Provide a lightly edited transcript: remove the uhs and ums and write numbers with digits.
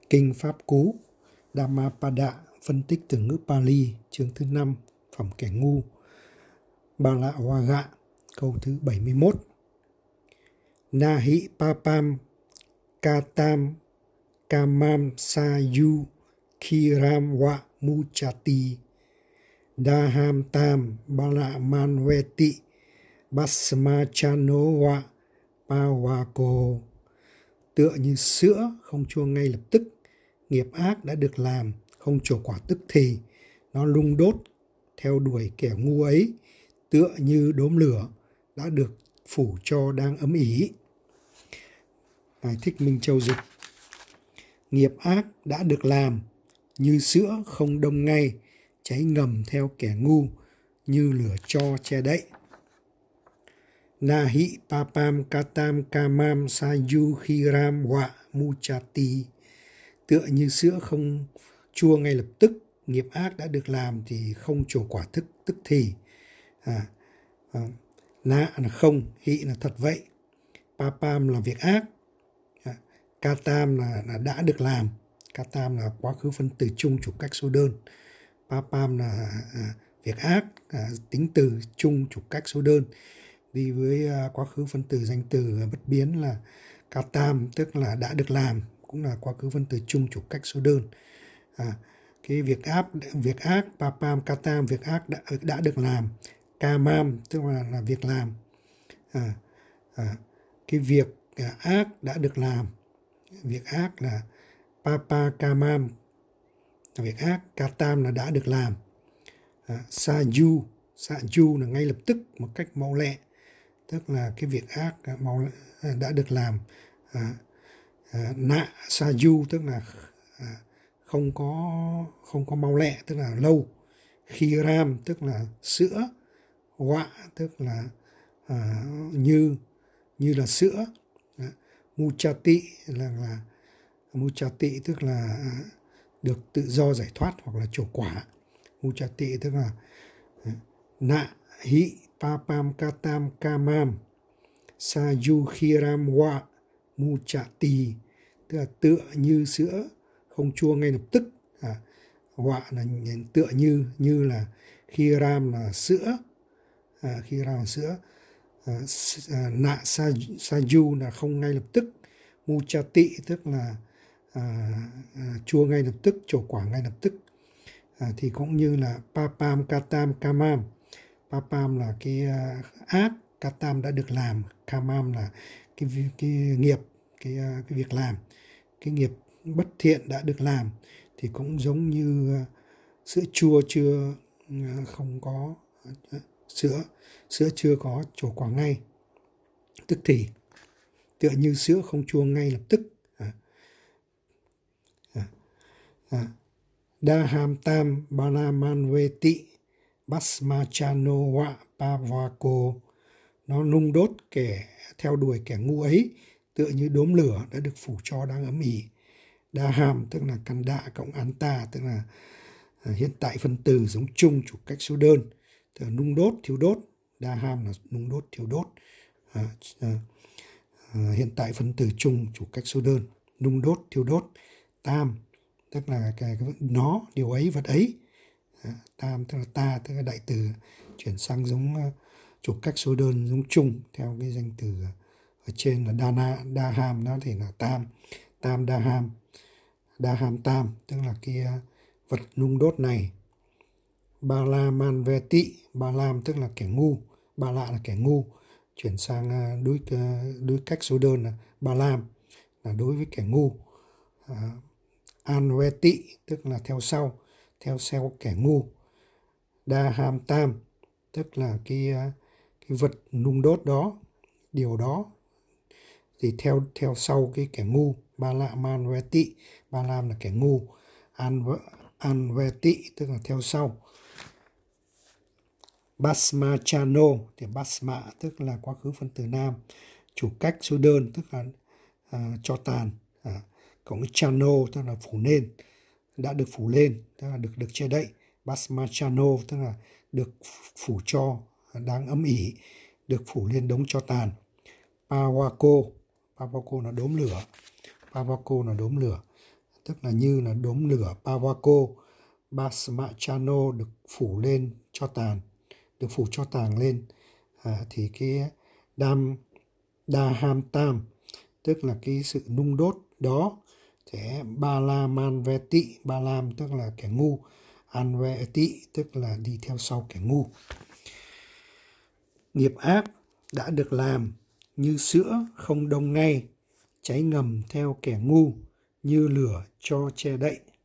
Kinh Pháp Cú Dhammapada phân tích từ ngữ Pali chương thứ 5 phẩm kẻ ngu Bala Waga câu thứ 71. Nahi papam katam kamam sayu khiram wa muchati daham tam bala manveti basmachano wa pawako. Tựa như sữa không chua ngay lập tức, nghiệp ác đã được làm không trổ quả tức thì, nó lung đốt theo đuổi kẻ ngu ấy, tựa như đốm lửa đã được phủ cho đang ấm ỉ. Ngài Thích Minh Châu dịch: nghiệp ác đã được làm như sữa không đông ngay, cháy ngầm theo kẻ ngu như lửa tro che đậy. Nahi papam katam kamam sayu khiram wa muchati. Tựa như sữa không chua ngay lập tức, nghiệp ác đã được làm thì không trổ quả tức thì. Na là không, hị là thật vậy, papam là việc ác, katam là đã được làm. Katam là quá khứ phân từ chung chủ cách số đơn. Papam là việc ác, tính từ chung chủ cách số đơn. Đi với quá khứ phân từ danh từ bất biến là katam, tức là đã được làm, cũng là quá khứ phân từ chung chủ cách số đơn. Cái việc ác papam katam, việc ác đã được làm. Kamam tức là việc làm. Cái việc ác đã được làm, việc ác là papa kamam là việc ác, katam là đã được làm. Sayu là ngay lập tức, một cách mau lẹ, tức là cái việc ác đã được làm. Na sayu tức là không có mau lẹ, tức là lâu. Khiram tức là sữa. Wa tức là như là sữa. Muchati là muchati tức là được tự do giải thoát hoặc là trổ quả. Muchati tức là na hi papam katam kamam sayu khiram wa muchati, tức là tựa như sữa không chua ngay lập tức. Wa là tựa như là khiram là sữa. Khiram là sữa. Na sayu là không ngay lập tức. Muchati tức là chua ngay lập tức, trổ quả ngay lập tức. Thì cũng như là papam katam kamam. Papam là cái ác, katam đã được làm, kamam là cái nghiệp, cái việc làm, cái nghiệp bất thiện đã được làm, thì cũng giống như sữa chua không có sữa chưa có trổ quả ngay tức thì, tựa như sữa không chua ngay lập tức. Daham tam balamanveti basmachano wa pavako. Nó nung đốt theo đuổi kẻ ngu ấy, tựa như đốm lửa đã được phủ cho đang ấm ỉ. Daham tức là kanda cộng anta, tức là hiện tại phân từ giống chung chủ cách số đơn, tức là nung đốt, thiêu đốt. Daham là nung đốt, thiêu đốt. Hiện tại phân từ chung chủ cách số đơn, nung đốt, thiêu đốt. Tam tức là nó, điều ấy, vật ấy. Tam tức là ta, tức là đại từ chuyển sang giống chủ cách số đơn, giống chung theo cái danh từ ở trên là daham, nó thì là tam daham tam tức là cái vật nung đốt này. Balamanveti, balam tức là kẻ ngu, bala là kẻ ngu, chuyển sang đối cách số đơn là balam, là đối với kẻ ngu. Anveti tức là theo sau kẻ ngu. Daham tam tức là cái vật nung đốt đó, điều đó thì theo sau cái kẻ ngu. Balamanveti, balam là kẻ ngu, anveti tức là theo sau. Basmachano thì basma tức là quá khứ phân từ nam, chủ cách số đơn tức là cho tàn, cộng với chano tức là phủ lên, đã được phủ lên, tức là được che đậy. Basmachano tức là được phủ cho đang ấm ỉ, được phủ lên đống cho tàn. Pawako là đốm lửa. tức là như là đốm lửa Pavako, Basmachano được phủ lên cho tàn, được phủ cho tàn lên, thì cái Dahamtam, tức là cái sự nung đốt đó, sẽ Balamanveti, Balam tức là kẻ ngu, Anveti tức là đi theo sau kẻ ngu. Nghiệp ác đã được làm như sữa không đông ngay, cháy ngầm theo kẻ ngu, như lửa cho che đậy.